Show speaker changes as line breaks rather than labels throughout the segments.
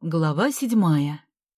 Глава 7.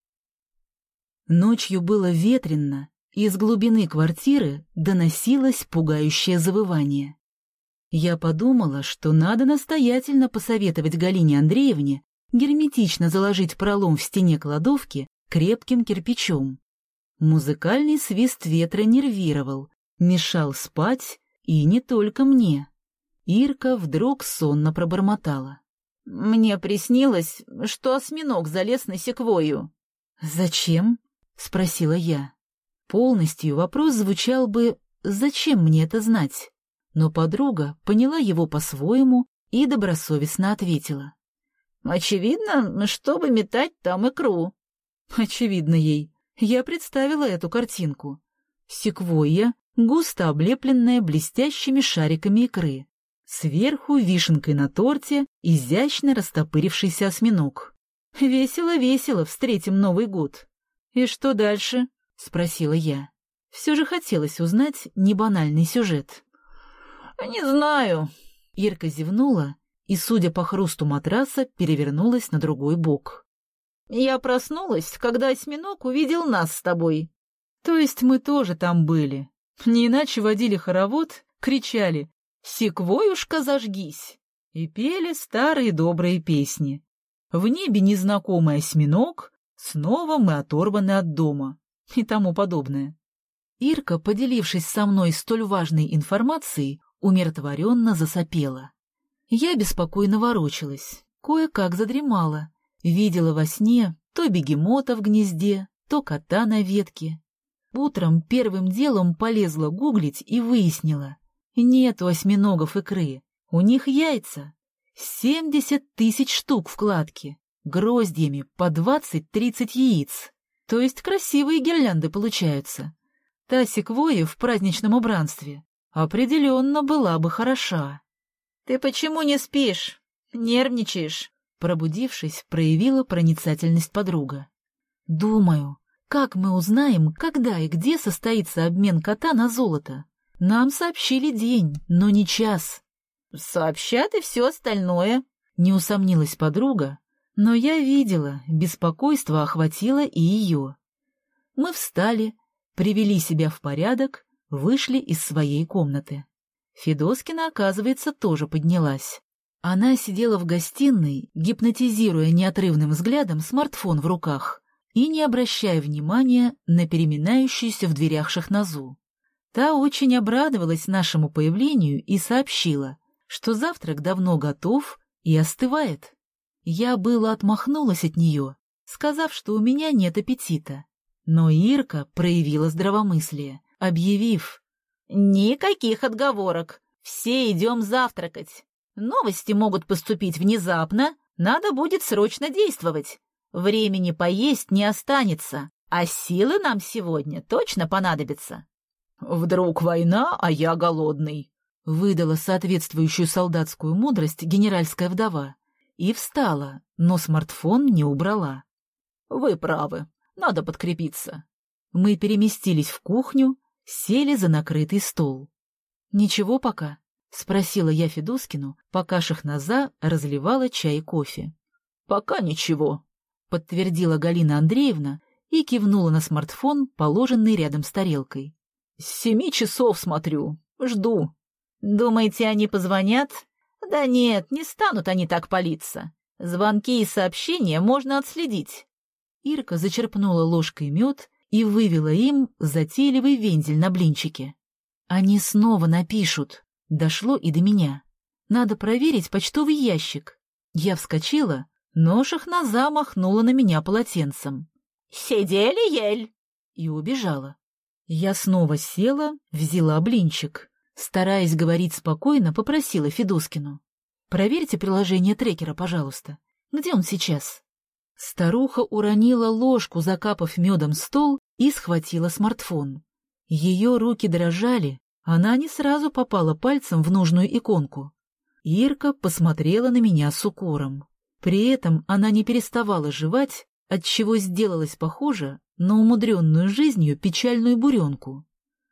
Ночью было ветрено, и из глубины квартиры доносилось пугающее завывание. Я подумала, что надо настоятельно посоветовать Галине Андреевне герметично заложить пролом в стене кладовки крепким кирпичом. Музыкальный свист ветра нервировал, мешал спать, и не только мне. Ирка вдруг сонно пробормотала: «Мне приснилось, что осьминог залез на секвойю». «Зачем?» — спросила я. Полностью вопрос звучал бы «зачем мне это знать?», но подруга поняла его по-своему и добросовестно ответила: «Очевидно, чтобы метать там икру». Очевидно ей. Я представила эту картинку. Секвойя, густо облепленная блестящими шариками икры. Сверху вишенкой на торте изящно растопырившийся осьминог. Весело-весело встретим Новый год. «И что дальше?» — спросила я. Все же хотелось узнать небанальный сюжет. «Не знаю». Ирка зевнула и, судя по хрусту матраса, перевернулась на другой бок. «Я проснулась, когда осьминог увидел нас с тобой». «То есть мы тоже там были. Не иначе водили хоровод, кричали: «Секвоюшка, зажгись!» и пели старые добрые песни. В небе незнакомый осьминог, снова мы оторваны от дома и тому подобное. Ирка, поделившись со мной столь важной информацией, умиротворенно засопела. Я беспокойно ворочалась, кое-как задремала, видела во сне то бегемота в гнезде, то кота на ветке. Утром первым делом полезла гуглить и выяснила: нет у осьминогов икры, у них яйца. 70 000 штук в кладке, гроздьями по 20-30 яиц. То есть красивые гирлянды получаются. Та секвойя в праздничном убранстве определенно была бы хороша. «Ты почему не спишь? Нервничаешь?» Пробудившись, проявила проницательность подруга. «Думаю, как мы узнаем, когда и где состоится обмен кота на золото? Нам сообщили день, но не час». «Сообщат и все остальное», — не усомнилась подруга, но я видела, беспокойство охватило и ее. Мы встали, привели себя в порядок, вышли из своей комнаты. Федоскина, оказывается, тоже поднялась. Она сидела в гостиной, гипнотизируя неотрывным взглядом смартфон в руках и не обращая внимания на переминающуюся в дверях Шахназу. Та очень обрадовалась нашему появлению и сообщила, что завтрак давно готов и остывает. Я было отмахнулась от нее, сказав, что у меня нет аппетита. Но Ирка проявила здравомыслие, объявив: «Никаких отговорок, все идем завтракать. Новости могут поступить внезапно, надо будет срочно действовать. Времени поесть не останется, а силы нам сегодня точно понадобятся». «Вдруг война, а я голодный», — выдала соответствующую солдатскую мудрость генеральская вдова и встала, но смартфон не убрала. «Вы правы, надо подкрепиться». Мы переместились в кухню, сели за накрытый стол. «Ничего пока?» — спросила я Федоскину, пока Шахназа разливала чай и кофе. «Пока ничего», — подтвердила Галина Андреевна и кивнула на смартфон, положенный рядом с тарелкой. «С 7 часов смотрю, жду». «Думаете, они позвонят?» «Да нет, не станут они так палиться. Звонки и сообщения можно отследить». Ирка зачерпнула ложкой мед и вывела им затейливый вензель на блинчике. «Они снова напишут». Дошло и до меня. «Надо проверить почтовый ящик». Я вскочила, но Шахназа махнула на меня полотенцем. «Сидели, ель!» и убежала. Я снова села, взяла блинчик. Стараясь говорить спокойно, попросила Федоскину: «Проверьте приложение трекера, пожалуйста. Где он сейчас?» Старуха уронила ложку, закапав медом стол, и схватила смартфон. Ее руки дрожали, она не сразу попала пальцем в нужную иконку. Ирка посмотрела на меня с укором. При этом она не переставала жевать, отчего сделалась похожа на умудренную жизнью печальную буренку.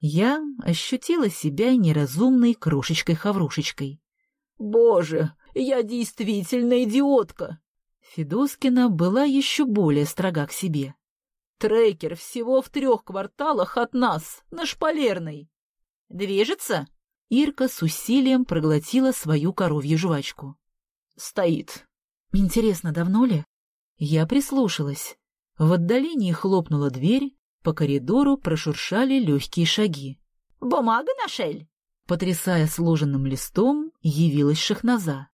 Я ощутила себя неразумной крошечкой-хаврушечкой. «Боже, я действительно идиотка!» Федоскина была еще более строга к себе. «Трекер всего в 3 кварталах от нас, на Шпалерной». «Движется?» Ирка с усилием проглотила свою коровью жвачку. «Стоит». «Интересно, давно ли?» Я прислушалась. В отдалении хлопнула дверь, по коридору прошуршали легкие шаги. «Бумага, Нашель?» Потрясая сложенным листом, явилась Шахназа.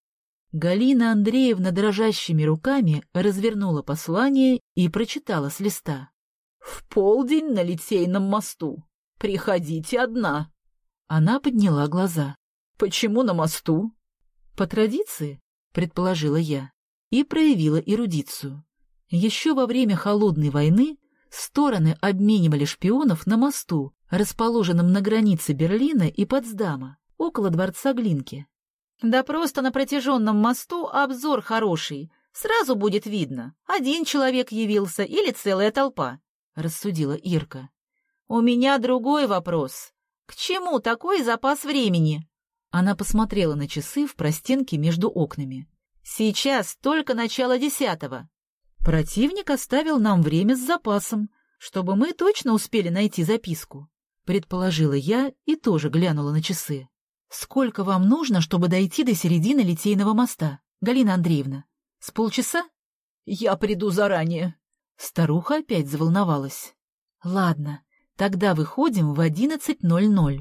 Галина Андреевна дрожащими руками развернула послание и прочитала с листа. «В полдень на Литейном мосту. Приходите одна». Она подняла глаза. «Почему на мосту?» «По традиции», — предположила я, и проявила эрудицию. Еще во время Холодной войны стороны обменивали шпионов на мосту, расположенном на границе Берлина и Потсдама, около дворца Глинки. «Да просто на протяженном мосту обзор хороший. Сразу будет видно, один человек явился или целая толпа», — рассудила Ирка. «У меня другой вопрос. К чему такой запас времени?» Она посмотрела на часы в простенке между окнами. «Сейчас только начало 10-го. Противник оставил нам время с запасом, чтобы мы точно успели найти записку», — предположила я и тоже глянула на часы. «Сколько вам нужно, чтобы дойти до середины Литейного моста, Галина Андреевна? С полчаса?» «Я приду заранее». Старуха опять заволновалась. «Ладно, тогда выходим в 11:00.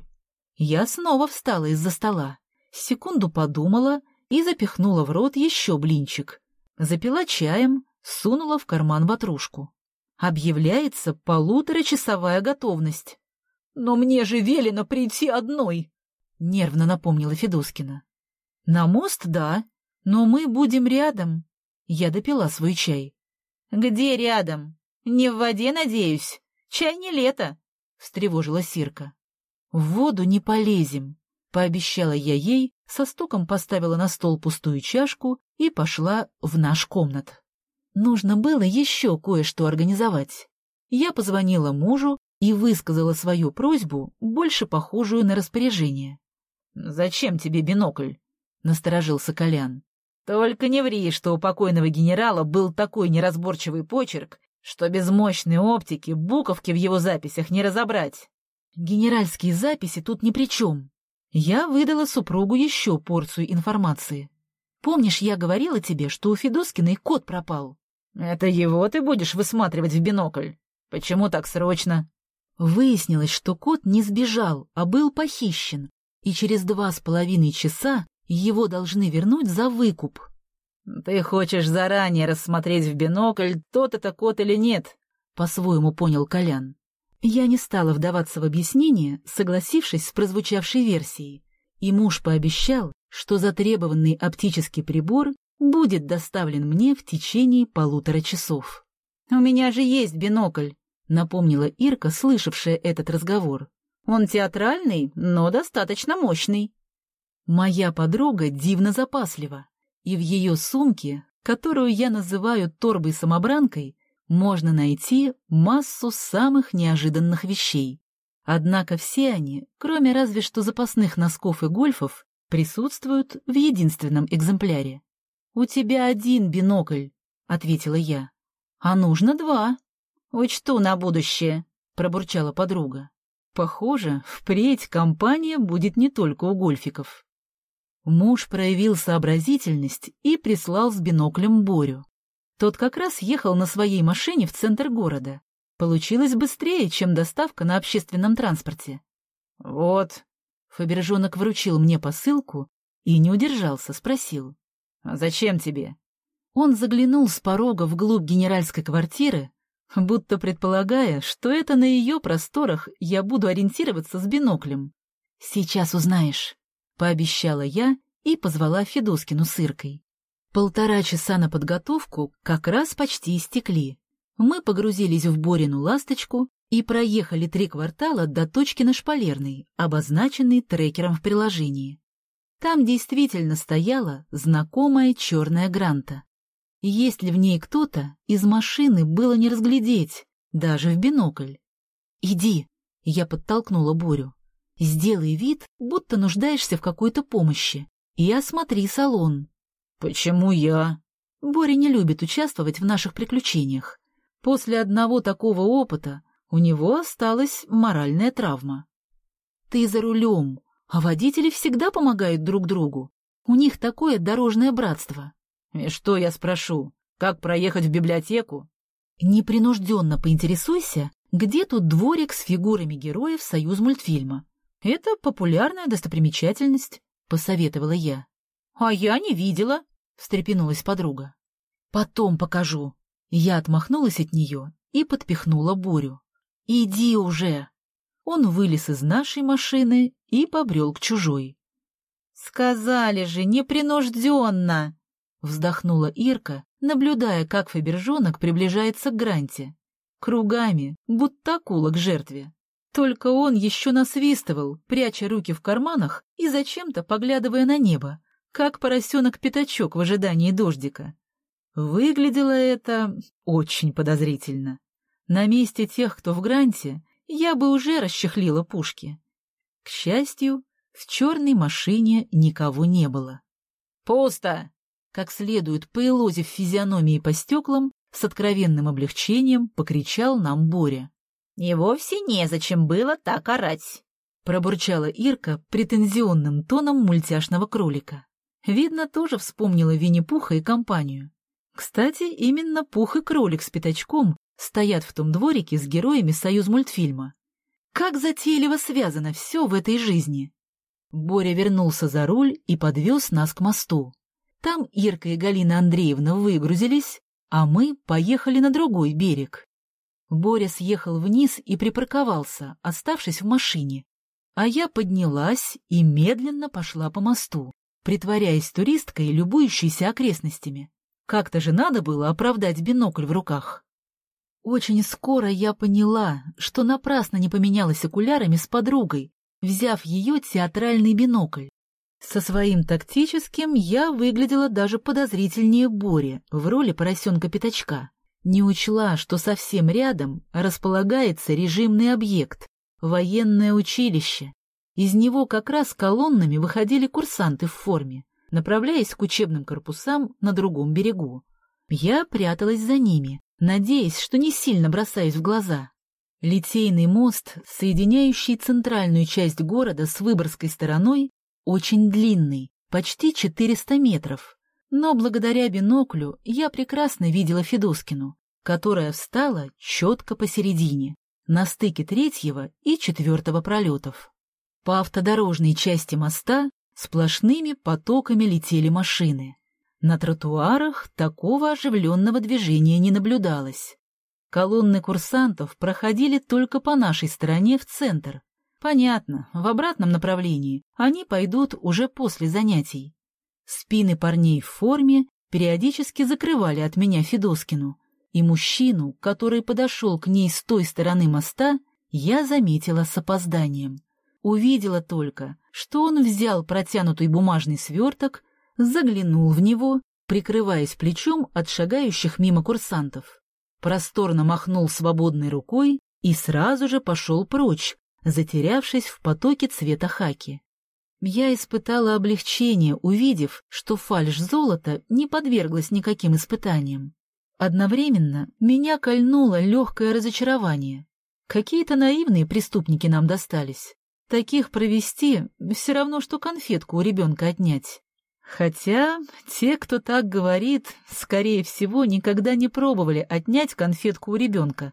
Я снова встала из-за стола, секунду подумала и запихнула в рот еще блинчик. Запила чаем, сунула в карман ватрушку. Объявляется 1,5-часовая готовность. «Но мне же велено прийти одной», — нервно напомнила Федоскина. «На мост, да, но мы будем рядом». Я допила свой чай. «Где рядом? Не в воде, надеюсь? Чай не лето», — встревожилась Ирка. «В воду не полезем», — пообещала я ей, со стуком поставила на стол пустую чашку и пошла в наш комнат. Нужно было еще кое-что организовать. Я позвонила мужу и высказала свою просьбу, больше похожую на распоряжение. «Зачем тебе бинокль?» — насторожился Колян. «Только не ври, что у покойного генерала был такой неразборчивый почерк, что без мощной оптики буковки в его записях не разобрать». «Генеральские записи тут ни при чем». Я выдала супругу еще порцию информации. «Помнишь, я говорила тебе, что у Федоскиной кот пропал?» «Это его ты будешь высматривать в бинокль? Почему так срочно?» Выяснилось, что кот не сбежал, а был похищен, и через 2,5 часа его должны вернуть за выкуп. «Ты хочешь заранее рассмотреть в бинокль, тот это кот или нет?» — по-своему понял Колян. Я не стала вдаваться в объяснение, согласившись с прозвучавшей версией, и муж пообещал, что затребованный оптический прибор будет доставлен мне в течение 1,5 часов. «У меня же есть бинокль», — напомнила Ирка, слышавшая этот разговор. «Он театральный, но достаточно мощный». Моя подруга дивно запаслива, и в ее сумке, которую я называю торбой-самобранкой, можно найти массу самых неожиданных вещей. Однако все они, кроме разве что запасных носков и гольфов, присутствуют в единственном экземпляре. «У тебя 1 бинокль», — ответила я. «А нужно 2. «Учту на будущее», — пробурчала подруга. «Похоже, впредь компания будет не только у гольфиков». Муж проявил сообразительность и прислал с биноклем Борю. Тот как раз ехал на своей машине в центр города. Получилось быстрее, чем доставка на общественном транспорте. «Вот». Фабержонок вручил мне посылку и не удержался, спросил. «А зачем тебе?» Он заглянул с порога вглубь генеральской квартиры, будто предполагая, что это на ее просторах я буду ориентироваться с биноклем. «Сейчас узнаешь», — пообещала я и позвала Федоскину с Иркой. 1,5 часа на подготовку как раз почти истекли. Мы погрузились в Борину ласточку и проехали 3 квартала до точки на Шпалерной, обозначенной трекером в приложении. Там действительно стояла знакомая черная Гранта. Есть ли в ней кто-то, из машины было не разглядеть, даже в бинокль. «Иди», — я подтолкнула Борю, — «сделай вид, будто нуждаешься в какой-то помощи, и осмотри салон». «Почему я?» Боря не любит участвовать в наших приключениях. После одного такого опыта у него осталась моральная травма. Ты за рулем, а водители всегда помогают друг другу. У них такое дорожное братство. И что я спрошу, как проехать в библиотеку? Непринужденно поинтересуйся, где тут дворик с фигурами героев Союзмультфильма. Это популярная достопримечательность, посоветовала я. А я не видела, встрепенулась подруга. Потом покажу. Я отмахнулась от нее и подпихнула Борю. Иди уже. Он вылез из нашей машины и побрел к чужой. Сказали же, непринужденно, вздохнула Ирка, наблюдая, как фабержонок приближается к Гранте. Кругами, будто акула к жертве. Только он еще насвистывал, пряча руки в карманах и зачем-то поглядывая на небо, как поросенок-пятачок в ожидании дождика. Выглядело это очень подозрительно. На месте тех, кто в Гранте, я бы уже расчехлила пушки. К счастью, в черной машине никого не было. «Пусто!» Как следует поелозив физиономии по стеклам, с откровенным облегчением покричал нам Боря. «И вовсе незачем было так орать!» Пробурчала Ирка претензионным тоном мультяшного кролика. Видно, тоже вспомнила Винни-Пуха и компанию. Кстати, именно Пух и кролик с Пятачком стоят в том дворике с героями Союзмультфильма. Как затейливо связано все в этой жизни! Боря вернулся за руль и подвез нас к мосту. Там Ирка и Галина Андреевна выгрузились, а мы поехали на другой берег. Боря съехал вниз и припарковался, оставшись в машине, а я поднялась и медленно пошла по мосту, притворяясь туристкой, любующейся окрестностями. Как-то же надо было оправдать бинокль в руках. Очень скоро я поняла, что напрасно не поменялась окулярами с подругой, взяв ее театральный бинокль. Со своим тактическим я выглядела даже подозрительнее Бори в роли поросенка-пятачка. Не учла, что совсем рядом располагается режимный объект — военное училище. Из него как раз колоннами выходили курсанты в форме, направляясь к учебным корпусам на другом берегу. Я пряталась за ними, надеясь, что не сильно бросаюсь в глаза. Литейный мост, соединяющий центральную часть города с Выборгской стороной, очень длинный, почти 400 метров. Но благодаря биноклю я прекрасно видела Федоскину, которая встала четко посередине, на стыке 3-го и 4-го пролетов. По автодорожной части моста сплошными потоками летели машины. На тротуарах такого оживленного движения не наблюдалось. Колонны курсантов проходили только по нашей стороне в центр. Понятно, в обратном направлении они пойдут уже после занятий. Спины парней в форме периодически закрывали от меня Федоскину, и мужчину, который подошел к ней с той стороны моста, я заметила с опозданием. Увидела только, что он взял протянутый бумажный сверток, заглянул в него, прикрываясь плечом от шагающих мимо курсантов. Просторно махнул свободной рукой и сразу же пошел прочь, затерявшись в потоке цвета хаки. Я испытала облегчение, увидев, что фальшь золота не подверглась никаким испытаниям. Одновременно меня кольнуло легкое разочарование. Какие-то наивные преступники нам достались. Таких провести все равно, что конфетку у ребенка отнять. Хотя те, кто так говорит, скорее всего, никогда не пробовали отнять конфетку у ребенка.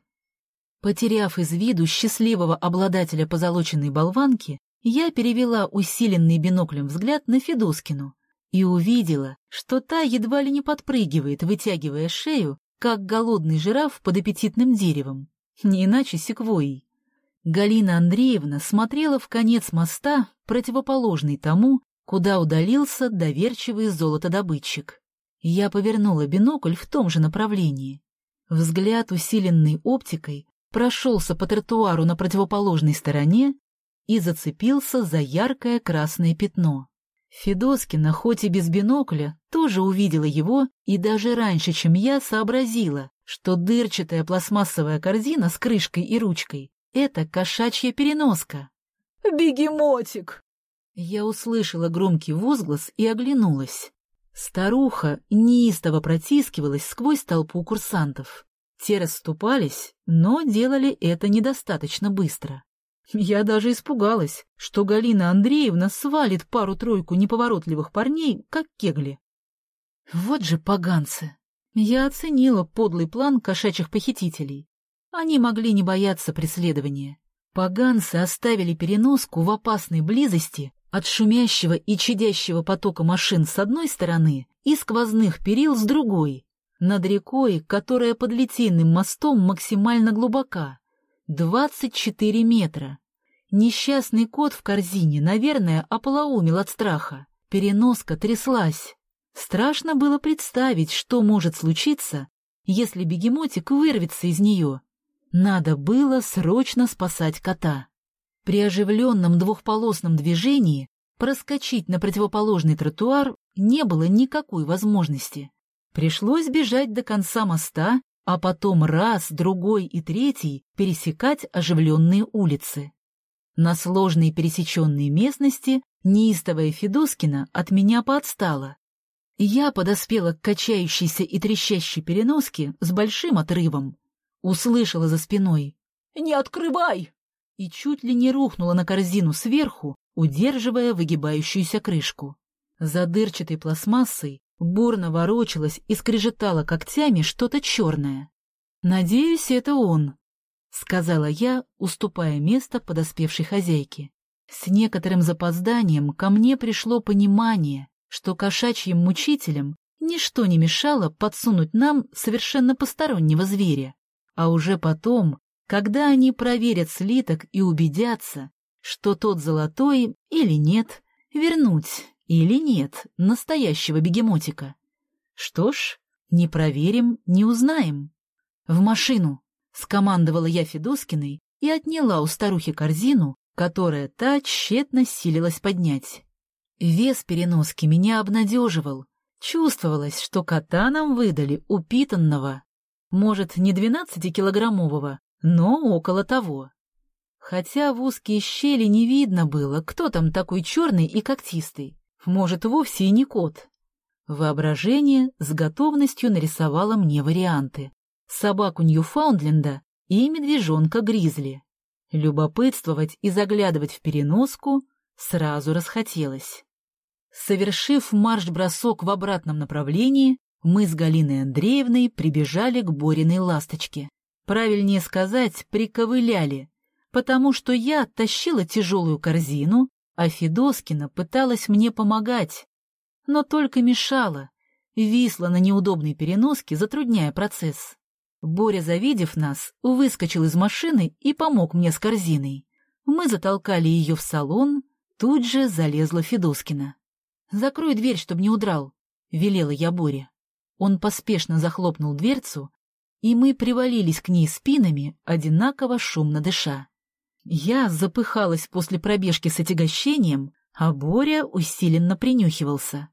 Потеряв из виду счастливого обладателя позолоченной болванки, я перевела усиленный биноклем взгляд на Федоскину и увидела, что та едва ли не подпрыгивает, вытягивая шею, как голодный жираф под аппетитным деревом, не иначе секвойей. Галина Андреевна смотрела в конец моста, противоположный тому, куда удалился доверчивый золотодобытчик. Я повернула бинокль в том же направлении. Взгляд, усиленный оптикой, прошелся по тротуару на противоположной стороне и зацепился за яркое красное пятно. Федоскина, хоть и без бинокля, тоже увидела его и даже раньше, чем я, сообразила, что дырчатая пластмассовая корзина с крышкой и ручкой — это кошачья переноска. «Бегемотик!» Я услышала громкий возглас и оглянулась. Старуха неистово протискивалась сквозь толпу курсантов. Те расступались, но делали это недостаточно быстро. Я даже испугалась, что Галина Андреевна свалит пару-тройку неповоротливых парней, как кегли. Вот же поганцы! Я оценила подлый план кошачьих похитителей. Они могли не бояться преследования. Поганцы оставили переноску в опасной близости от шумящего и чадящего потока машин с одной стороны и сквозных перил с другой, над рекой, которая под Литейным мостом максимально глубока. 24 метра. Несчастный кот в корзине, наверное, ополоумел от страха. Переноска тряслась. Страшно было представить, что может случиться, если бегемотик вырвется из нее. Надо было срочно спасать кота. При оживленном двухполосном движении проскочить на противоположный тротуар не было никакой возможности. Пришлось бежать до конца моста, а потом раз, другой и третий пересекать оживленные улицы. На сложной пересеченной местности неистовая Федоскина от меня поотстала. Я подоспела к качающейся и трещащей переноске с большим отрывом. Услышала за спиной «Не открывай!» и чуть ли не рухнула на корзину сверху, удерживая выгибающуюся крышку. За дырчатой пластмассой бурно ворочалась и скрежетала когтями что-то черное. «Надеюсь, это он», — сказала я, уступая место подоспевшей хозяйке. С некоторым запозданием ко мне пришло понимание, что кошачьим мучителям ничто не мешало подсунуть нам совершенно постороннего зверя. А уже потом, когда они проверят слиток и убедятся, что тот золотой или нет, вернуть или нет настоящего бегемотика. Что ж, не проверим, не узнаем. «В машину!» — скомандовала я Федоскиной и отняла у старухи корзину, которая та тщетно силилась поднять. Вес переноски меня обнадеживал. Чувствовалось, что кота нам выдали упитанного. Может, не 12-килограммового, но около того. Хотя в узкие щели не видно было, кто там такой черный и когтистый. Может, вовсе и не кот. Воображение с готовностью нарисовало мне варианты. Собаку Ньюфаундленда и медвежонка Гризли. Любопытствовать и заглядывать в переноску сразу расхотелось. Совершив марш-бросок в обратном направлении, мы с Галиной Андреевной прибежали к Бориной ласточке. Правильнее сказать, приковыляли, потому что я тащила тяжелую корзину, а Федоскина пыталась мне помогать, но только мешала, висла на неудобной переноске, затрудняя процесс. Боря, завидев нас, выскочил из машины и помог мне с корзиной. Мы затолкали ее в салон, тут же залезла Федоскина. «Закрой дверь, чтобы не удрал», — велела я Боре. Он поспешно захлопнул дверцу, и мы привалились к ней спинами, одинаково шумно дыша. Я запыхалась после пробежки с отягощением, а Боря усиленно принюхивался.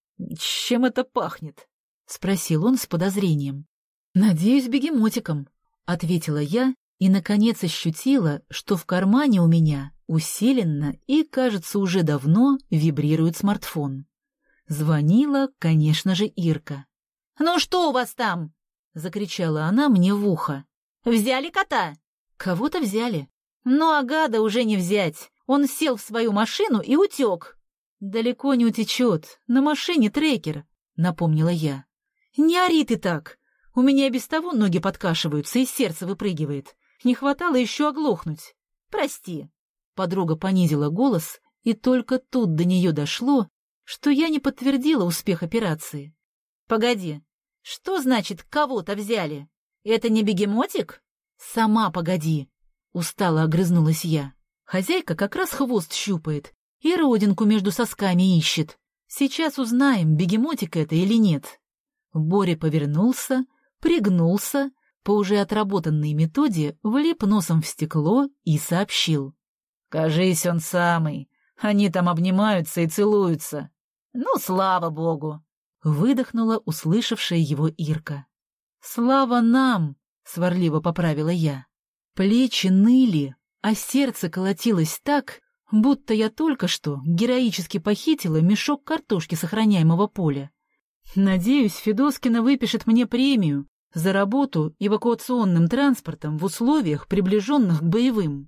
«Чем это пахнет?» — спросил он с подозрением. «Надеюсь, бегемотиком», — ответила я и, наконец, ощутила, что в кармане у меня усиленно и, кажется, уже давно вибрирует смартфон. Звонила, конечно же, Ирка.
«Ну что у вас там?»
— закричала она мне в ухо.
«Взяли кота?»
«Кого-то взяли».
«Ну, а гада уже не взять. Он сел в свою машину и утек».
«Далеко не утечет. На машине трекер», — напомнила я. «Не ори ты так. У меня без того ноги подкашиваются и сердце выпрыгивает. Не хватало еще оглохнуть».
«Прости».
Подруга понизила голос, и только тут до нее дошло, что я не подтвердила успех операции.
«Погоди, что значит кого-то взяли? Это не бегемотик?»
«Сама погоди», — устало огрызнулась я. «Хозяйка как раз хвост щупает и родинку между сосками ищет. Сейчас узнаем, бегемотик это или нет». Боря повернулся, пригнулся, по уже отработанной методе влип носом в стекло и сообщил.
«Кажись, он самый. Они там обнимаются и целуются. Ну, слава богу!»
Выдохнула услышавшая его Ирка. «Слава нам!» — сварливо поправила я. Плечи ныли, а сердце колотилось так, будто я только что героически похитила мешок картошки с охраняемого поля. Надеюсь, Федоскина выпишет мне премию за работу эвакуационным транспортом в условиях, приближенных к боевым.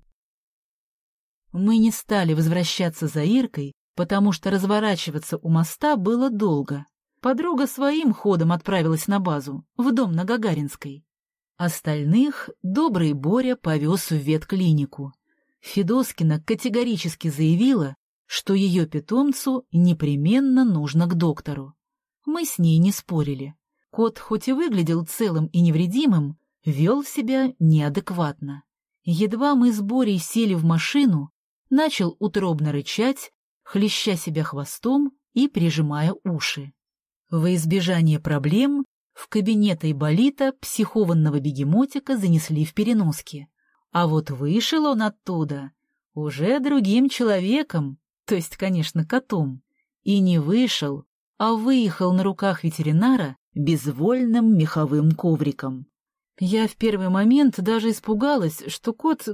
Мы не стали возвращаться за Иркой, потому что разворачиваться у моста было долго. Подруга своим ходом отправилась на базу, в дом на Гагаринской. Остальных добрый Боря повез в ветклинику. Федоскина категорически заявила, что ее питомцу непременно нужно к доктору. Мы с ней не спорили. Кот хоть и выглядел целым и невредимым, вел себя неадекватно. Едва мы с Борей сели в машину, начал утробно рычать, хлеща себя хвостом и прижимая уши. Во избежание проблем в кабинет Айболита психованного бегемотика занесли в переноске. А вот вышел он оттуда уже другим человеком, то есть, конечно, котом. И не вышел, а выехал на руках ветеринара безвольным меховым ковриком. Я в первый момент даже испугалась, что кот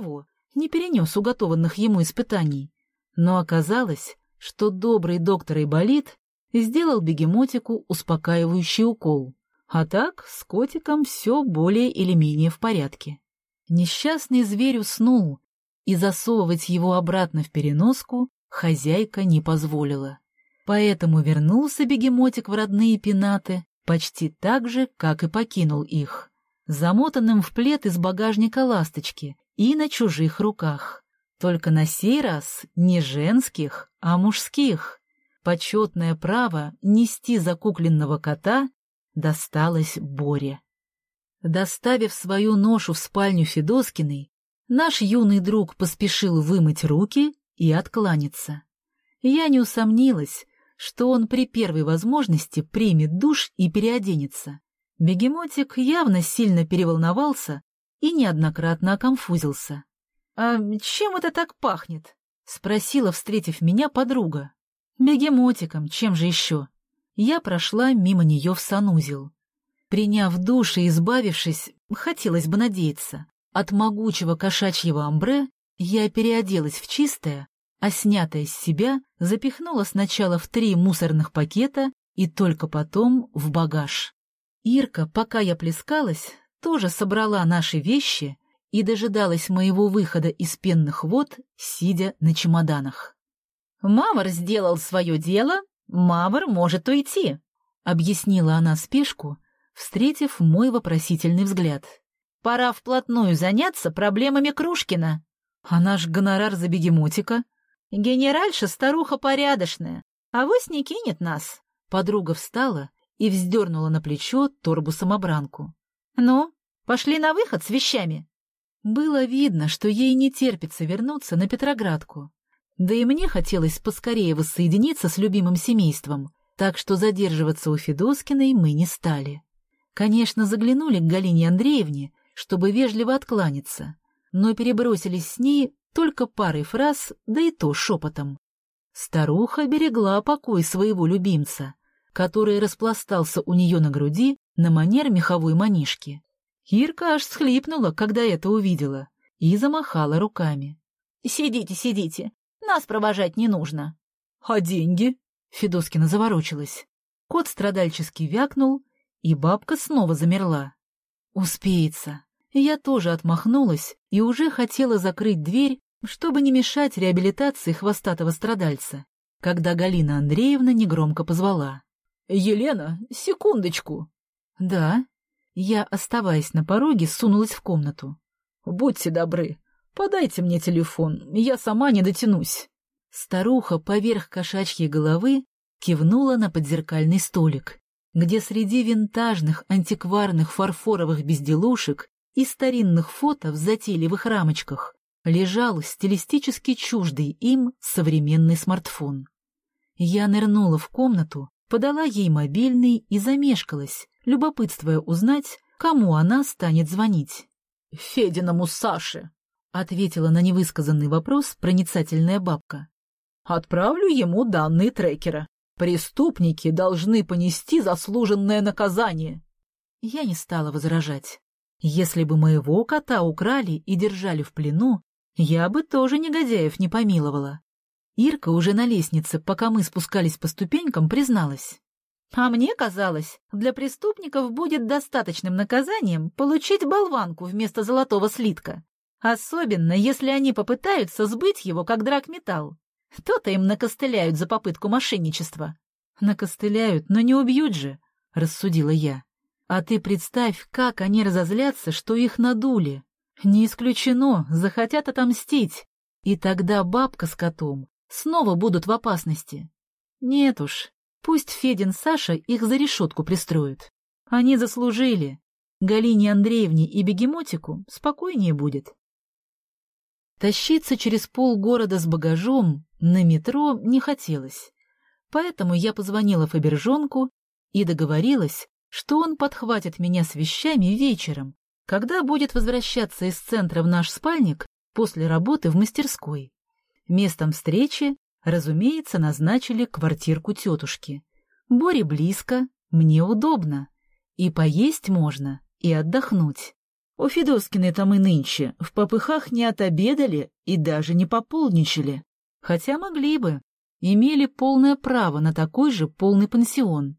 не перенес уготованных ему испытаний. Но оказалось, что добрый доктор Айболит сделал бегемотику успокаивающий укол. А так с котиком все более или менее в порядке. Несчастный зверь уснул, и засовывать его обратно в переноску хозяйка не позволила. Поэтому вернулся бегемотик в родные пенаты почти так же, как и покинул их, замотанным в плед из багажника ласточки и на чужих руках. Только на сей раз не женских, а мужских. Почетное право нести закукленного кота досталось Боре. Доставив свою ношу в спальню Федоскиной, наш юный друг поспешил вымыть руки и откланяться. Я не усомнилась, что он при первой возможности примет душ и переоденется. Бегемотик явно сильно переволновался и неоднократно оконфузился. «А чем это так пахнет?» — спросила, встретив меня, подруга. «Бегемотиком, чем же еще?» Я прошла мимо нее в санузел. Приняв душ и избавившись, хотелось бы надеяться, от могучего кошачьего амбре, я переоделась в чистое, а снятое с себя запихнула сначала в 3 мусорных пакета и только потом в багаж. Ирка, пока я плескалась, тоже собрала наши вещи и дожидалась моего выхода из пенных вод, сидя на чемоданах.
«Мавр сделал свое дело, Мавр может уйти», — объяснила она спешку, встретив мой вопросительный взгляд. «Пора вплотную заняться проблемами Крушкина».
«А наш гонорар за бегемотика?»
«Генеральша старуха порядочная, авось не кинет нас».
Подруга встала и вздернула на плечо торбу-самобранку.
«Ну, пошли на выход с вещами».
Было видно, что ей не терпится вернуться на Петроградку. Да и мне хотелось поскорее воссоединиться с любимым семейством, так что задерживаться у Федоскиной мы не стали. Конечно, заглянули к Галине Андреевне, чтобы вежливо откланяться, но перебросились с ней только парой фраз, да и то шепотом. Старуха берегла покой своего любимца, который распластался у нее на груди на манер меховой манишки. Ирка аж всхлипнула, когда это увидела, и замахала руками.
«Сидите, сидите, нас провожать не нужно».
«А деньги?» — Федоскина заворочилась. Кот страдальчески вякнул, и бабка снова замерла. «Успеется». Я тоже отмахнулась и уже хотела закрыть дверь, чтобы не мешать реабилитации хвостатого страдальца, когда Галина Андреевна негромко позвала. «Елена, секундочку!» «Да». Я, оставаясь на пороге, сунулась в комнату. «Будьте добры, подайте мне телефон, я сама не дотянусь». Старуха поверх кошачьей головы кивнула на подзеркальный столик, где среди винтажных антикварных фарфоровых безделушек и старинных фото в затейливых рамочках лежал стилистически чуждый им современный смартфон. Я нырнула в комнату, подала ей мобильный и замешкалась, любопытствуя узнать, кому она станет звонить. «Фединому Саше», — ответила на невысказанный вопрос проницательная бабка. «Отправлю ему данные трекера. Преступники должны понести заслуженное наказание». Я не стала возражать. Если бы моего кота украли и держали в плену, я бы тоже негодяев не помиловала. Ирка уже на лестнице, пока мы спускались по ступенькам, призналась.
А мне казалось, для преступников будет достаточным наказанием получить болванку вместо золотого слитка. Особенно, если они попытаются сбыть его как драгметалл. То-то им накостыляют за попытку мошенничества.
Накостыляют, но не убьют же, рассудила я. А ты представь, как они разозлятся, что их надули. Не исключено, захотят отомстить. И тогда бабка с котом снова будут в опасности. Нет уж, пусть Федин Саша их за решетку пристроит. Они заслужили. Галине Андреевне и бегемотику спокойнее будет. Тащиться через полгорода с багажом на метро не хотелось. Поэтому я позвонила Фабержонку и договорилась, что он подхватит меня с вещами вечером, когда будет возвращаться из центра в наш спальник после работы в мастерской. Местом встречи, разумеется, назначили квартирку тетушки. Боре близко, мне удобно. И поесть можно, и отдохнуть. У Федоскиной там и нынче в попыхах не отобедали и даже не пополничали. Хотя могли бы, имели полное право на такой же полный пансион.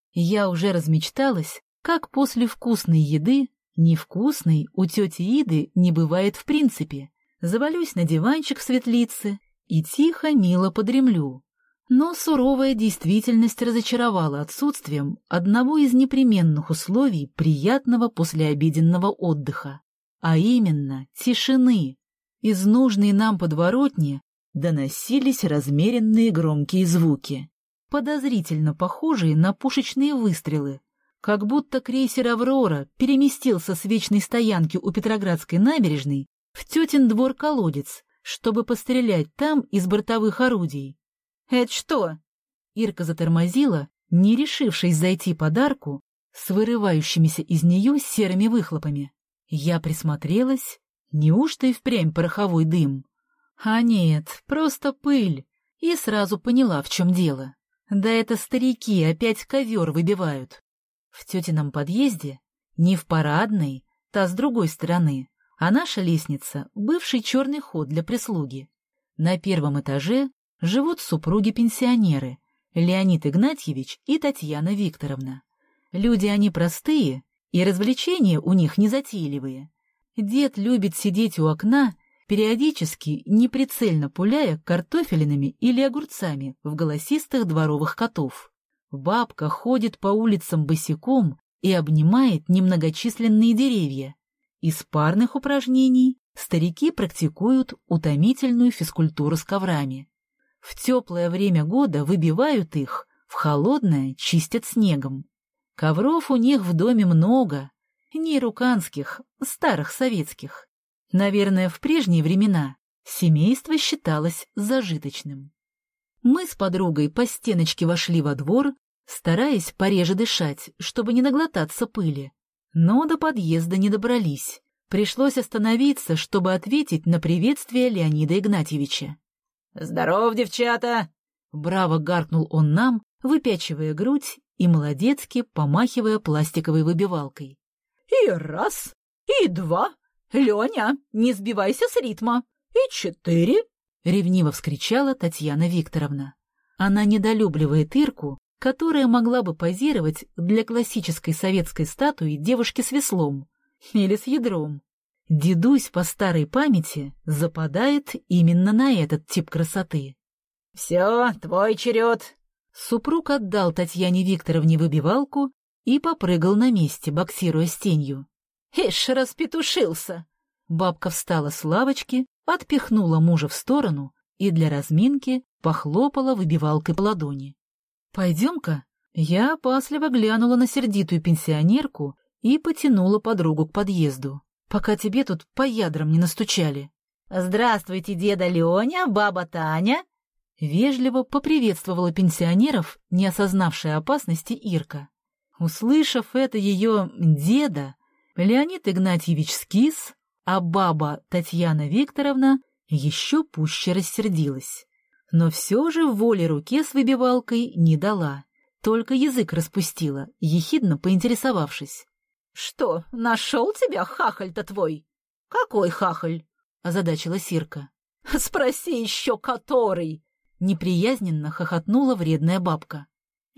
Я уже размечталась, как после вкусной еды, невкусной у тети Иды не бывает в принципе. Завалюсь на диванчик в светлице и тихо, мило подремлю. Но суровая действительность разочаровала отсутствием одного из непременных условий приятного послеобеденного отдыха, а именно тишины. Из нужной нам подворотни доносились размеренные громкие звуки, подозрительно похожие на пушечные выстрелы, как будто крейсер «Аврора» переместился с вечной стоянки у Петроградской набережной в тетин двор-колодец, чтобы пострелять там из бортовых орудий.
«Это что?»
Ирка затормозила, не решившись зайти под арку с вырывающимися из нее серыми выхлопами. Я присмотрелась. Неужто и впрямь пороховой дым? А нет, просто пыль. И сразу поняла, в чем дело. Да это старики опять ковер выбивают. В тетином подъезде, не в парадной, та с другой стороны, а наша лестница — бывший черный ход для прислуги. На первом этаже живут супруги-пенсионеры Леонид Игнатьевич и Татьяна Викторовна. Люди они простые, и развлечения у них незатейливые. Дед любит сидеть у окна, периодически неприцельно пуляя картофелинами или огурцами в голосистых дворовых котов. Бабка ходит по улицам босиком и обнимает немногочисленные деревья. Из парных упражнений старики практикуют утомительную физкультуру с коврами. В теплое время года выбивают их, в холодное чистят снегом. Ковров у них в доме много, не руканских, старых советских. Наверное, в прежние времена семейство считалось зажиточным. Мы с подругой по стеночке вошли во двор, стараясь пореже дышать, чтобы не наглотаться пыли. Но до подъезда не добрались. Пришлось остановиться, чтобы ответить на приветствие Леонида Игнатьевича.
«Здоров, девчата!»
Браво гаркнул он нам, выпячивая грудь и молодецки помахивая пластиковой выбивалкой.
«И раз, и два. Леня, не сбивайся с ритма. И 4!»
— ревниво вскричала Татьяна Викторовна. Она недолюбливает Ирку, которая могла бы позировать для классической советской статуи девушки с веслом или с ядром. Дедусь по старой памяти западает именно на этот тип красоты.
«Все, твой черед!»
Супруг отдал Татьяне Викторовне выбивалку и попрыгал на месте, боксируя с тенью.
«Ишь, распетушился!»
Бабка встала с лавочки, отпихнула мужа в сторону и для разминки похлопала выбивалкой по ладони. «Пойдем-ка». Я опасливо глянула на сердитую пенсионерку и потянула подругу к подъезду, пока тебе тут по ядрам не настучали.
«Здравствуйте, деда Леня, баба Таня!»
Вежливо поприветствовала пенсионеров, не осознавшая опасности Ирка. Услышав это ее «деда», Леонид Игнатьевич скис, а баба Татьяна Викторовна еще пуще рассердилась. Но все же воле руке с выбивалкой не дала, только язык распустила, ехидно поинтересовавшись.
«Что, нашел тебя хахаль-то твой?» «Какой хахаль?»
— озадачилась Ирка.
«Спроси еще, который!»
Неприязненно хохотнула вредная бабка.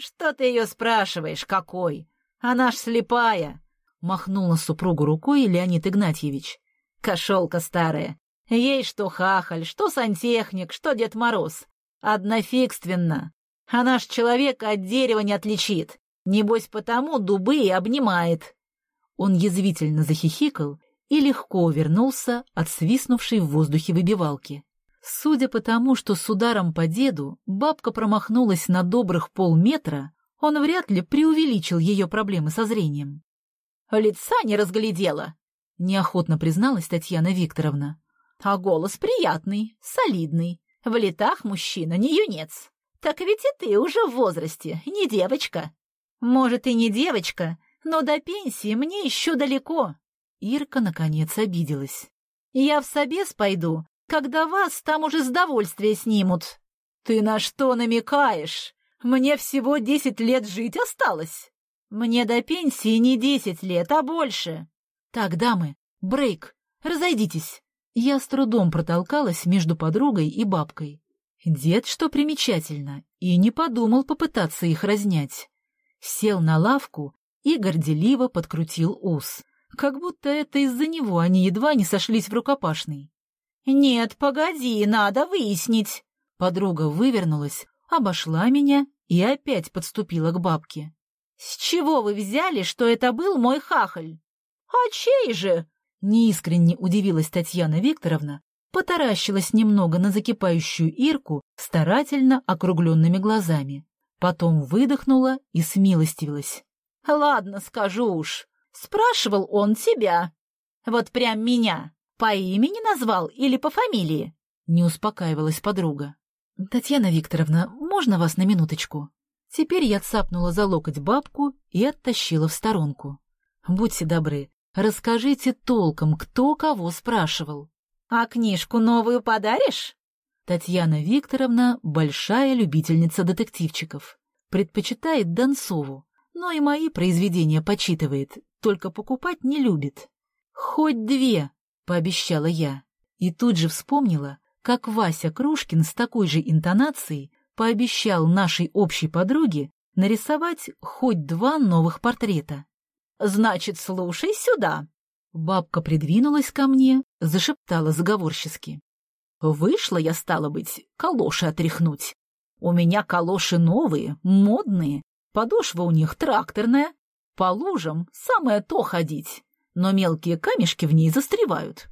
«Что ты ее спрашиваешь, какой? Она ж слепая!» — махнул на супругу рукой Леонид Игнатьевич. «Кошелка старая. Ей что хахаль, что сантехник, что Дед Мороз. Однофигственно. Она ж человека от дерева не отличит. Небось, потому дубы и обнимает». Он язвительно захихикал и легко вернулся от свистнувшей в воздухе выбивалки. Судя по тому, что с ударом по деду бабка промахнулась на добрых полметра, он вряд ли преувеличил ее проблемы со зрением. «Лица не разглядела», — неохотно призналась Татьяна Викторовна. «А голос приятный, солидный. В летах мужчина, не юнец. Так ведь и ты уже в возрасте, не девочка». «Может, и не девочка, но до пенсии мне еще далеко». Ирка, наконец, обиделась. «Я в собес пойду, когда вас там уже с довольствия снимут». «Ты на что намекаешь? Мне всего 10 лет жить осталось». «Мне до пенсии не 10 лет, а больше». «Так, дамы, брейк, разойдитесь». Я с трудом протолкалась между подругой и бабкой. Дед, что примечательно, и не подумал попытаться их разнять. Сел на лавку и горделиво подкрутил ус, как будто это из-за него они едва не сошлись в рукопашной. «Нет, погоди, надо выяснить». Подруга вывернулась, обошла меня и опять подступила к бабке. «С чего вы взяли, что это был мой хахаль?» «А чей же?» Неискренне удивилась Татьяна Викторовна, потаращилась немного на закипающую Ирку старательно округленными глазами. Потом выдохнула и смилостивилась. «Ладно, скажу уж. Спрашивал он тебя. Вот прям меня. По имени назвал или по фамилии?» Не успокаивалась подруга. «Татьяна Викторовна, можно вас на минуточку?» Теперь я цапнула за локоть бабку и оттащила в сторонку. «Будьте добры, расскажите толком, кто кого спрашивал». «А книжку новую подаришь?» Татьяна Викторовна — большая любительница детективчиков. Предпочитает Донцову, но и мои произведения почитывает, только покупать не любит. «Хоть 2», — пообещала я. И тут же вспомнила, как Вася Крушкин с такой же интонацией пообещал нашей общей подруге нарисовать хоть 2 новых портрета. «Значит, слушай сюда». Бабка придвинулась ко мне, зашептала заговорчески. «Вышла я, стало быть, калоши отряхнуть. У меня калоши новые, модные, подошва у них тракторная, по лужам самое то ходить, но мелкие камешки в ней застревают».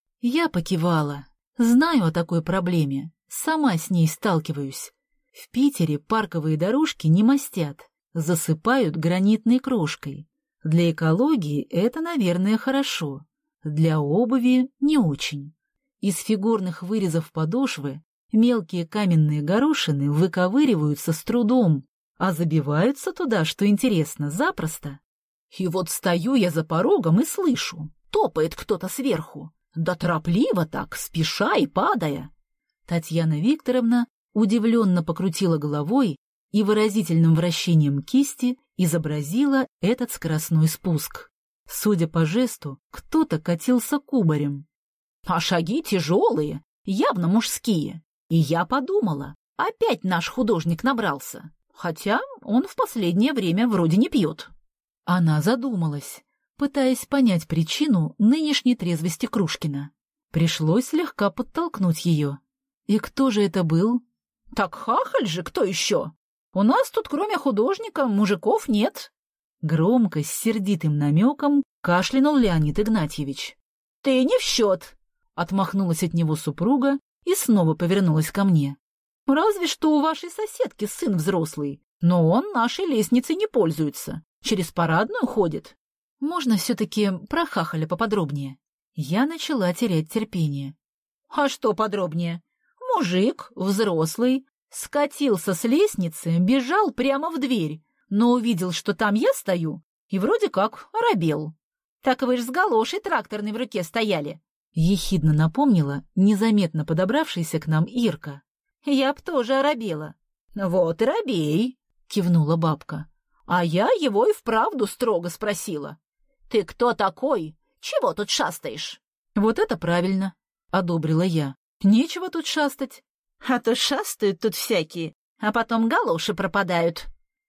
Я покивала. Знаю о такой проблеме, сама с ней сталкиваюсь. В Питере парковые дорожки не мастят, засыпают гранитной крошкой. Для экологии это, наверное, хорошо, для обуви не очень. Из фигурных вырезов подошвы мелкие каменные горошины выковыриваются с трудом, а забиваются туда, что интересно, запросто. И вот стою я за порогом и слышу, топает кто-то сверху, да торопливо так, спеша и падая. Татьяна Викторовна удивленно покрутила головой и выразительным вращением кисти изобразила этот скоростной спуск. Судя по жесту, кто-то катился кубарем. А шаги тяжелые, явно мужские. И я подумала, опять наш художник набрался, хотя он в последнее время вроде не пьет. Она задумалась, пытаясь понять причину нынешней трезвости Крушкина. Пришлось слегка подтолкнуть ее. И кто же это был? «Так хахаль же, кто еще? У нас тут, кроме художника, мужиков нет». Громко, с сердитым намеком кашлянул Леонид Игнатьевич. «Ты не в счет», — отмахнулась от него супруга и снова повернулась ко мне. «Разве что у вашей соседки сын взрослый, но он нашей лестницей не пользуется, через парадную ходит». «Можно все-таки про хахаля поподробнее?» Я начала терять терпение. «А что подробнее? Мужик, взрослый, скатился с лестницы, бежал прямо в дверь, но увидел, что там я стою, и вроде как оробел. Так вы ж с галошей тракторной в руке стояли», — ехидно напомнила незаметно подобравшаяся к нам Ирка. «Я б тоже оробела». «Вот и робей», — кивнула бабка. «А я его и вправду строго спросила. Ты кто такой? Чего тут шастаешь?» «Вот это правильно», — одобрила я. «Нечего тут шастать. А то шастают тут всякие, а потом галоши пропадают».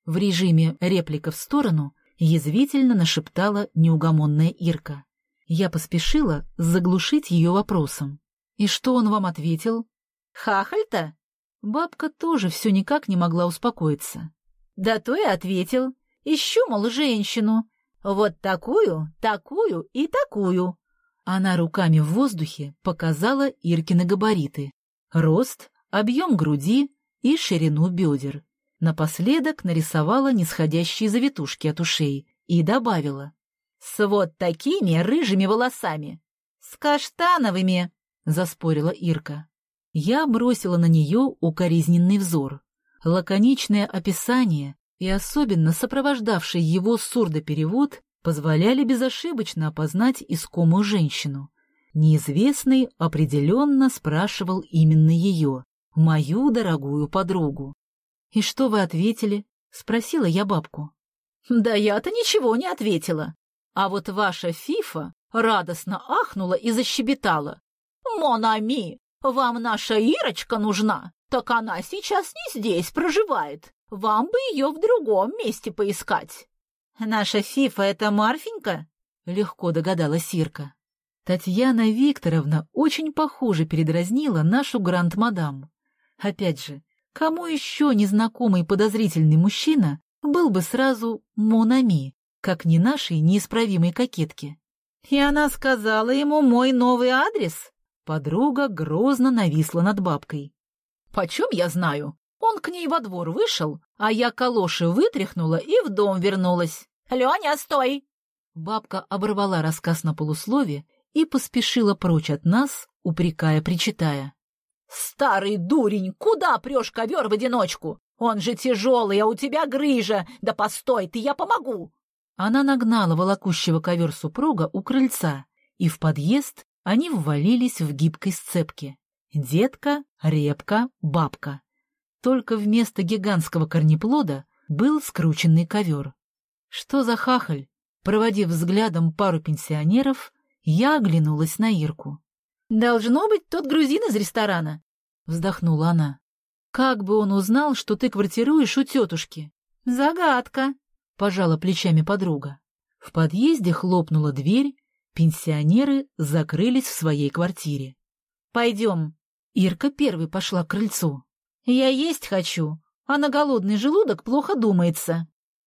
В режиме реплика в сторону язвительно нашептала неугомонная Ирка. Я поспешила заглушить ее вопросом. «И что он вам ответил?»
«Хахаль-то?»
Бабка тоже все никак не могла успокоиться.
«Да то и ответил. Ищу, мол, женщину. Вот такую, такую и такую».
Она руками в воздухе показала Иркины габариты. Рост, объем груди и ширину бедер. Напоследок нарисовала нисходящие завитушки от ушей и добавила.
«С вот такими рыжими волосами. С каштановыми», — заспорила Ирка.
Я бросила на нее укоризненный взор. Лаконичное описание и особенно сопровождавший его сурдоперевод позволяли безошибочно опознать искомую женщину. Неизвестный определенно спрашивал именно ее, мою дорогую подругу. «И что вы ответили?» — спросила я бабку.
«Да я-то ничего не ответила. А вот ваша Фифа радостно ахнула и защебетала. «Мон ами, вам наша Ирочка нужна, так она сейчас не здесь проживает. Вам бы ее в другом месте поискать». «Наша Фифа — это Марфенька?»
— легко догадалась Ирка. Татьяна Викторовна очень похоже передразнила нашу гранд-мадам. Опять же, кому еще незнакомый подозрительный мужчина был бы сразу «мон ами», как не нашей неисправимой кокетке?
«И она сказала ему мой новый адрес?»
Подруга грозно нависла над бабкой.
«Почем я знаю? Он к ней во двор вышел, а я калоши вытряхнула и в дом вернулась. Леня, стой!»
Бабка оборвала рассказ на полуслове и поспешила прочь от нас, упрекая-причитая.
«Старый дурень, куда прешь ковер в одиночку? Он же тяжелый, а у тебя грыжа. Да постой ты, я помогу!»
Она нагнала волокущего ковер супруга у крыльца, и в подъезд они ввалились в гибкой сцепке. Детка, репка, бабка. Только вместо гигантского корнеплода был скрученный ковер. Что за хахаль? Проводив взглядом пару пенсионеров, я оглянулась на Ирку.
«Должно быть тот грузин из ресторана», —
вздохнула она. «Как бы он узнал, что ты квартируешь у тетушки?»
«Загадка»,
— пожала плечами подруга. В подъезде хлопнула дверь, пенсионеры закрылись в своей квартире.
«Пойдем».
Ирка первой пошла к крыльцу.
«Я есть хочу, а на голодный желудок плохо думается».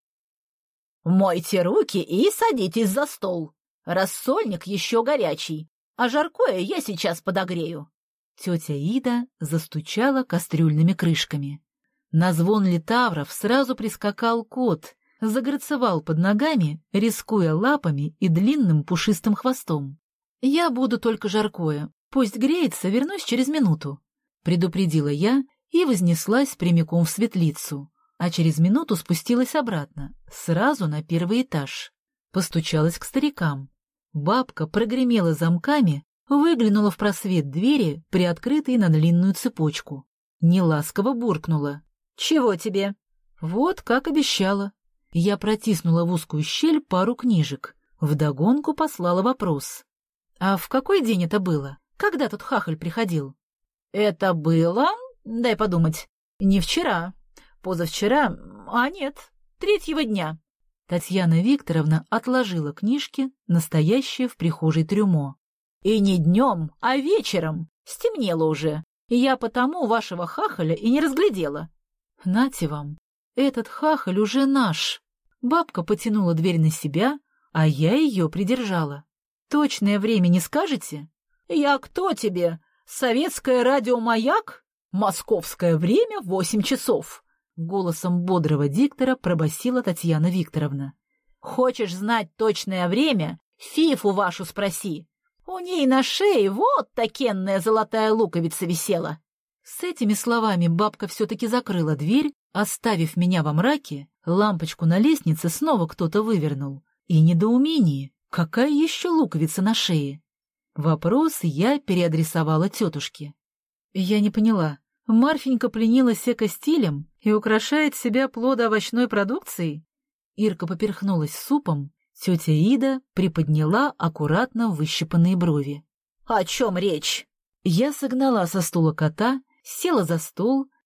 «Мойте руки и садитесь за стол. Рассольник еще горячий, а жаркое я сейчас подогрею».
Тетя Ида застучала кастрюльными крышками. На звон литавров сразу прискакал кот, загорцевал под ногами, рискуя лапами и длинным пушистым хвостом. «Я буду только жаркое. Пусть греется, вернусь через минуту», — предупредила я и вознеслась прямиком в светлицу, а через минуту спустилась обратно, сразу на первый этаж. Постучалась к старикам. Бабка прогремела замками, выглянула в просвет двери, приоткрытой на длинную цепочку. Неласково буркнула.
«Чего тебе?»
Вот как обещала. Я протиснула в узкую щель пару книжек. Вдогонку послала вопрос. «А в какой день это было? Когда тут хахаль приходил?»
«Это было, дай подумать, не вчера, позавчера, а нет, 3-го дня».
Татьяна Викторовна отложила книжки, настоящее в прихожей трюмо.
«И не днем, а вечером. Стемнело уже. Я потому вашего хахаля и не разглядела».
«Нате вам, этот хахаль уже наш». Бабка потянула дверь на себя, а я ее придержала. «Точное время не скажете?»
«Я кто тебе? Советское радио «Маяк»? Московское время 8 часов».
Голосом бодрого диктора пробасила Татьяна Викторовна.
«Хочешь знать точное время? Фифу вашу спроси. У ней на шее вот такенная золотая луковица висела».
С этими словами бабка все-таки закрыла дверь, оставив меня во мраке, лампочку на лестнице снова кто-то вывернул. И недоумение, какая еще луковица на шее? Вопрос я переадресовала тетушке. Я не поняла, Марфенька пленилась эко-стилем и украшает себя плодоовощной продукцией? Ирка поперхнулась супом, тетя Ида приподняла аккуратно выщипанные брови.
«О чем речь?»
Я согнала со стула кота, села за стол,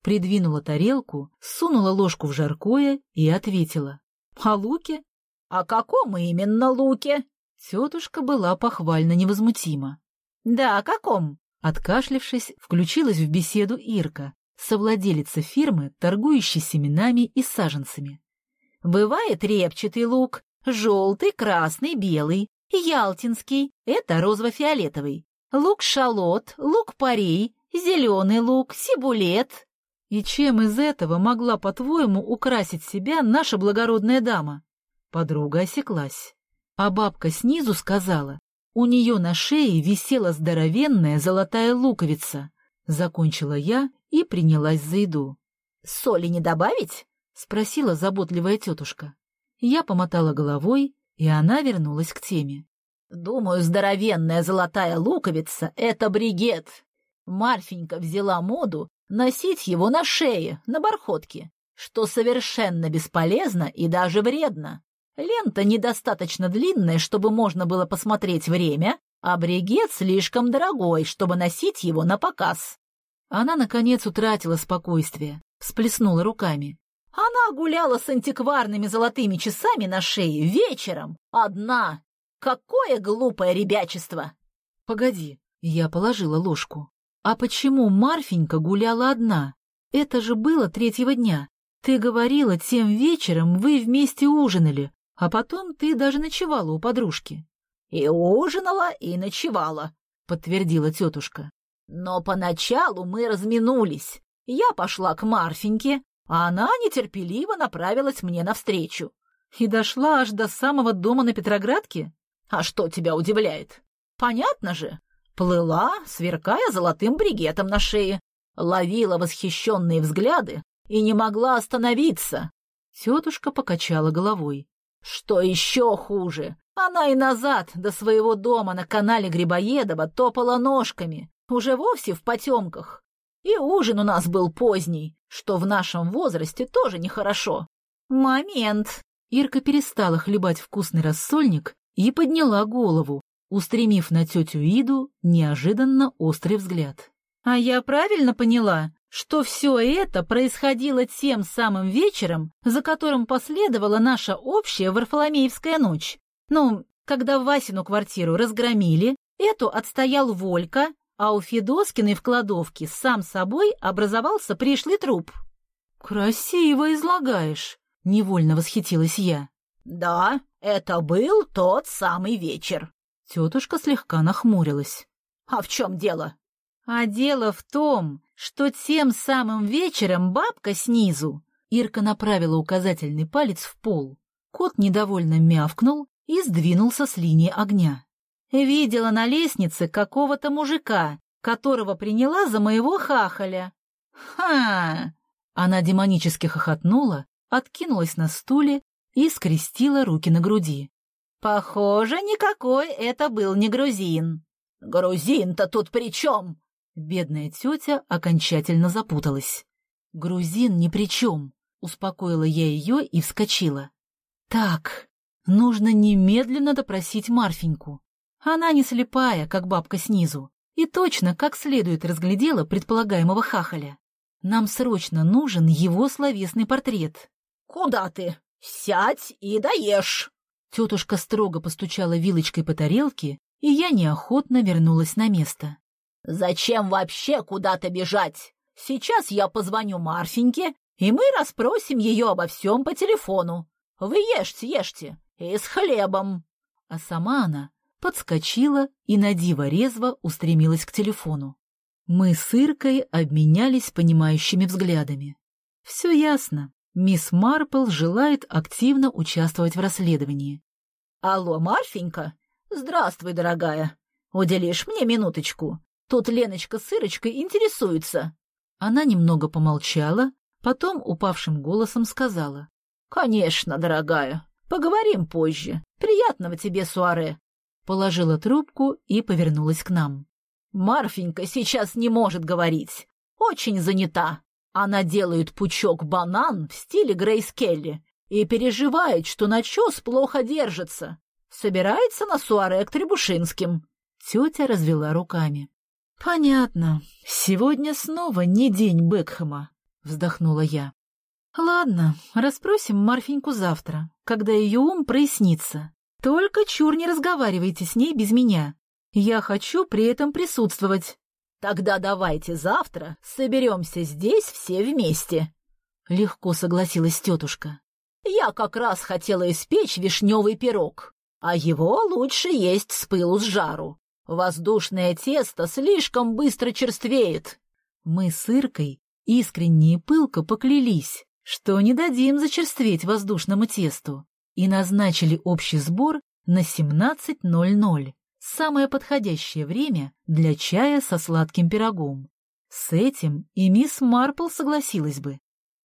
придвинула тарелку, сунула ложку в жаркое и ответила. «О луке?»
«О каком именно луке?»
Тетушка была похвально невозмутима.
«Да, о каком?»
Откашлившись, включилась в беседу Ирка, совладелица фирмы, торгующей семенами и саженцами.
«Бывает репчатый лук, желтый, красный, белый, ялтинский — это розово-фиолетовый, лук-шалот, лук-порей, зеленый лук, сибулет».
«И чем из этого могла, по-твоему, украсить себя наша благородная дама?» Подруга осеклась. А бабка снизу сказала, у нее на шее висела здоровенная золотая луковица. Закончила я и принялась за еду.
«Соли не добавить?»
— спросила заботливая тетушка. Я помотала головой, и она вернулась к теме.
«Думаю, здоровенная золотая луковица — это бригет. Марфенька взяла моду носить его на шее, на бархотке, что совершенно бесполезно и даже вредно. Лента недостаточно длинная, чтобы можно было посмотреть время, а бригет слишком дорогой, чтобы носить его на показ».
Она, наконец, утратила спокойствие, всплеснула руками.
«Она гуляла с антикварными золотыми часами на шее вечером, одна. Какое глупое ребячество!»
«Погоди», — я положила ложку. «А почему Марфенька гуляла одна? Это же было 3-го дня. Ты говорила, тем вечером вы вместе ужинали, а потом ты даже ночевала у подружки».
«И ужинала, и ночевала», —
подтвердила тетушка.
«Но поначалу мы разминулись. Я пошла к Марфеньке, а она нетерпеливо направилась мне навстречу».
«И дошла аж до самого дома на Петроградке?»
«А что тебя удивляет? Понятно же. Плыла, сверкая золотым бригетом на шее, ловила восхищенные взгляды и не могла остановиться».
Тетушка покачала головой.
«Что еще хуже, она и назад до своего дома на канале Грибоедова топала ножками, уже вовсе в потемках. И ужин у нас был поздний, что в нашем возрасте тоже нехорошо». «Момент!»
Ирка перестала хлебать вкусный рассольник и подняла голову, устремив на тетю Иду неожиданно острый взгляд.
«А я правильно поняла, что все это происходило тем самым вечером, за которым последовала наша общая Варфоломеевская ночь? Ну, когда Васину квартиру разгромили, эту отстоял Волька, а у Федоскиной в кладовке сам собой образовался пришлый труп».
«Красиво излагаешь», — невольно восхитилась я.
«Да, это был тот самый вечер».
Тетушка слегка нахмурилась.
«А в чем дело?»
«А дело в том, что тем самым вечером бабка снизу...» Ирка направила указательный палец в пол. Кот недовольно мявкнул и сдвинулся с линии огня.
«Видела на лестнице какого-то мужика, которого приняла за моего хахаля».
«Ха!» Она демонически хохотнула, откинулась на стуле и скрестила руки на груди.
«Похоже, никакой это был не грузин». «Грузин-то тут при чем?»
Бедная тетя окончательно запуталась. «Грузин ни при чем», — успокоила я ее и вскочила. «Так, нужно немедленно допросить Марфеньку. Она не слепая, как бабка снизу, и точно как следует разглядела предполагаемого хахаля. Нам срочно нужен его словесный портрет».
«Куда ты? Сядь и доешь!»
Тетушка строго постучала вилочкой по тарелке, и я неохотно вернулась на место.
«Зачем вообще куда-то бежать? Сейчас я позвоню Марфеньке, и мы расспросим ее обо всем по телефону. Вы ешьте, и с хлебом».
А сама она подскочила и на диво резво устремилась к телефону. Мы с Иркой обменялись понимающими взглядами. Все ясно. Мисс Марпл желает активно участвовать в расследовании.
«Алло, Марфенька? Здравствуй, дорогая. Уделишь мне минуточку? Тут Леночка с Ирочкой интересуются».
Она немного помолчала, потом упавшим голосом сказала.
«Конечно, дорогая. Поговорим позже. Приятного тебе суаре».
Положила трубку и повернулась к нам.
«Марфенька сейчас не может говорить. Очень занята. Она делает пучок-банан в стиле Грейс Келли и переживает, что начес плохо держится. Собирается на суаре к Требушинским».
Тетя развела руками. «Понятно. Сегодня снова не день Бекхэма. вздохнула я. Ладно, расспросим Марфеньку завтра, когда ее ум прояснится. Только чур не разговаривайте с ней без меня. Я хочу при этом присутствовать.
Тогда давайте завтра соберемся здесь все вместе.
Легко согласилась тетушка.
Я как раз хотела испечь вишневый пирог, а его лучше есть с пылу с жару. Воздушное тесто слишком быстро черствеет.
Мы с Иркой искренне и пылко поклялись, что не дадим зачерстветь воздушному тесту, и назначили общий сбор на 17:00. Самое подходящее время для чая со сладким пирогом. С этим и мисс Марпл согласилась бы.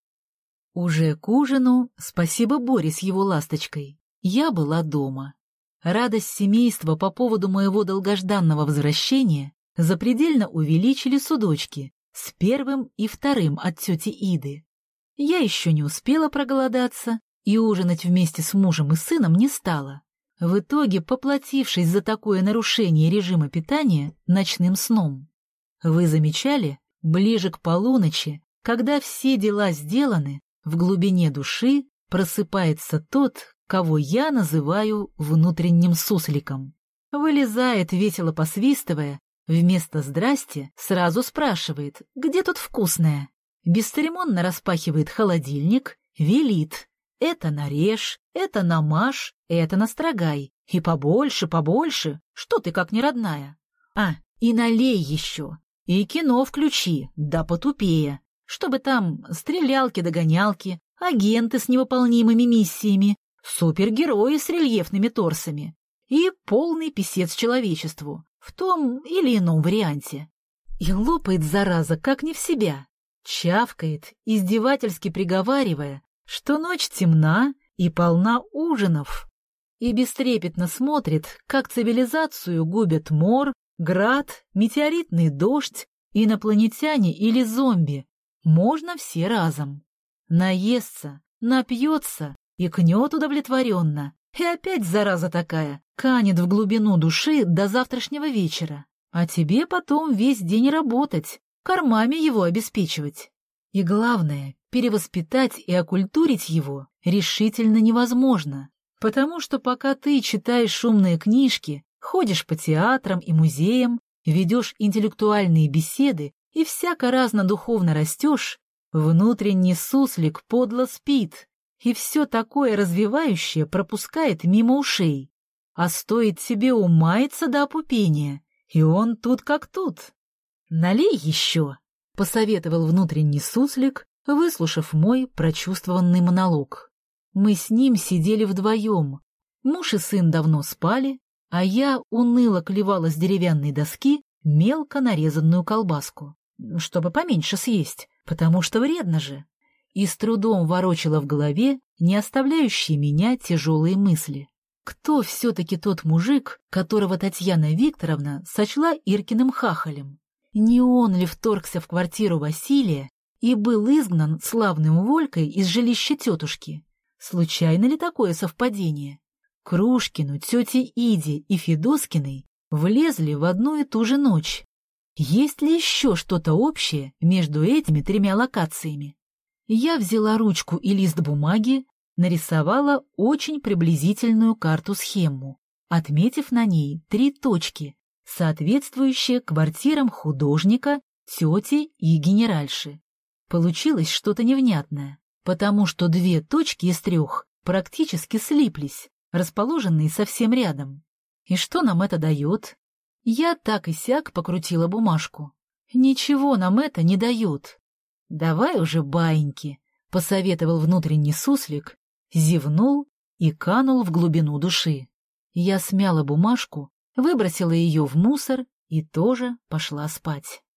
Уже к ужину, спасибо Боре с его ласточкой, я была дома. Радость семейства по поводу моего долгожданного возвращения запредельно увеличили судочки с первым и вторым от тети Иды. Я еще не успела проголодаться и ужинать вместе с мужем и сыном не стала, в итоге поплатившись за такое нарушение режима питания ночным сном. Вы замечали, ближе к полуночи, когда все дела сделаны, в глубине души просыпается тот, кого я называю внутренним сусликом. Вылезает, весело посвистывая, вместо «здрасте» сразу спрашивает, где тут вкусное. Бесцеремонно распахивает холодильник, велит: это нарежь, это намажь, это настрогай, и побольше, побольше, что ты как неродная. А, и налей еще, и кино включи, да потупее, чтобы там стрелялки-догонялки, агенты с невыполнимыми миссиями, супергерои с рельефными торсами и полный писец человечеству в том или ином варианте. И лопает, зараза, как не в себя, чавкает, издевательски приговаривая, что ночь темна и полна ужинов, и бестрепетно смотрит, как цивилизацию губят мор, град, метеоритный дождь, инопланетяне или зомби. Можно все разом. Наестся, напьется, икнет удовлетворенно, и опять, зараза такая, канет в глубину души до завтрашнего вечера, а тебе потом весь день работать, кормами его обеспечивать. И главное, перевоспитать и окультурить его решительно невозможно, потому что пока ты читаешь шумные книжки, ходишь по театрам и музеям, ведешь интеллектуальные беседы и всяко-разно духовно растешь, внутренний суслик подло спит и все такое развивающее пропускает мимо ушей. А стоит тебе умаяться до опупения, и он тут как тут. «Налей еще», — посоветовал внутренний суслик, выслушав мой прочувствованный монолог. Мы с ним сидели вдвоем. Муж и сын давно спали, а я уныло клевала с деревянной доски мелко нарезанную колбаску, чтобы поменьше съесть, потому что вредно же, и с трудом ворочала в голове не оставляющие меня тяжелые мысли. Кто все-таки тот мужик, которого Татьяна Викторовна сочла Иркиным хахалем? Не он ли вторгся в квартиру Василия и был изгнан славным Волькой из жилища тетушки? Случайно ли такое совпадение? Крушкину, тете Иде и Федоскиной влезли в одну и ту же ночь. Есть ли еще что-то общее между этими тремя локациями? Я взяла ручку и лист бумаги, нарисовала очень приблизительную карту-схему, отметив на ней 3 точки, соответствующие квартирам художника, тети и генеральши. Получилось что-то невнятное, потому что 2 точки из 3 практически слиплись, расположенные совсем рядом. И что нам это дает? Я так и сяк покрутила бумажку. Ничего нам это не дает. «Давай уже баиньки», — посоветовал внутренний суслик, зевнул и канул в глубину души. Я смяла бумажку, выбросила ее в мусор и тоже пошла спать.